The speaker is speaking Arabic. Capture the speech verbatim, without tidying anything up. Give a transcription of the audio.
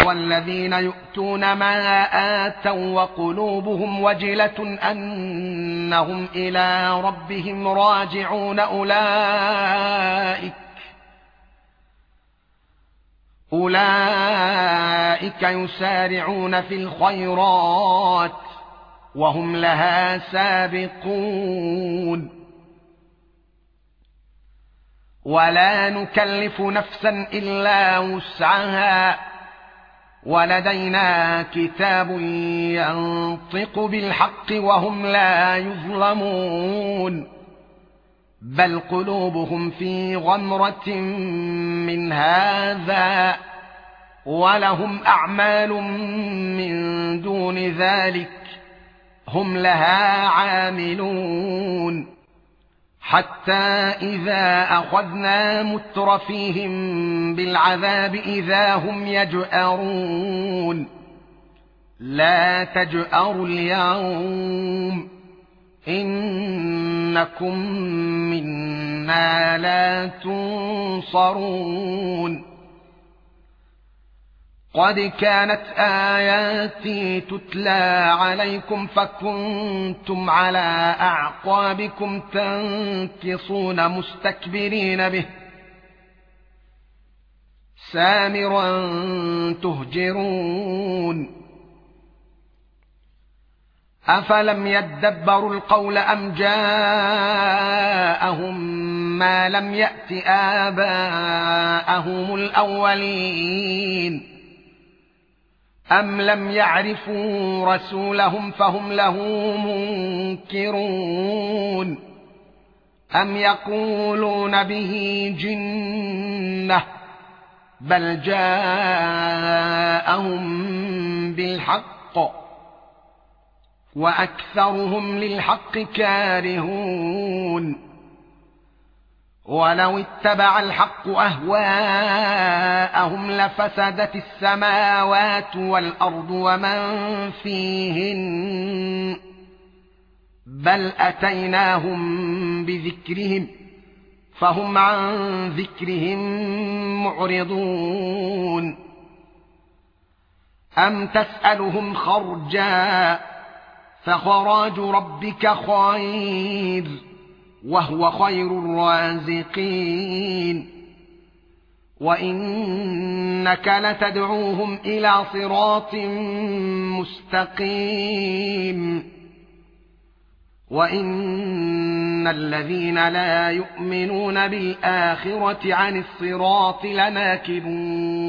والذين يؤتون ما آتوا وقلوبهم وجلة أنهم إلى ربهم راجعون أولئك أولئك يسارعون في الخيرات وهم لها سابقون ولا نكلف نفسا إلا وسعها ولدينا كتاب ينطق بالحق وهم لا يظلمون بل قلوبهم في غمرة من هذا ولهم أعمال من دون ذلك هم لها عاملون حتى إذا أخذنا مترفيهم بالعذاب إذا هم يجأرون لا تجأروا اليوم إنكم منا لا تنصرون قد كانت آياتي تتلى عليكم فكنتم على أعقابكم تنكصون مستكبرين به سامرا تهجرون أفلم يدبروا القول أم جاءهم ما لم يأت آباءهم الأولين أم لم يعرفوا رسولهم فهم له منكرون أم يقولون به جنة بل جاءهم بالحق وأكثرهم للحق كارهون ولو اتبع الحق أهواءهم لفسدت السماوات والأرض ومن فيهن بل أتيناهم بذكرهم فهم عن ذكرهم معرضون أم تسألهم خرجا فخراج ربك خير وهو خير الرازقين وإنك لتدعوهم إلى صراط مستقيم وإن الذين لا يؤمنون بالآخرة عن الصراط لناكبون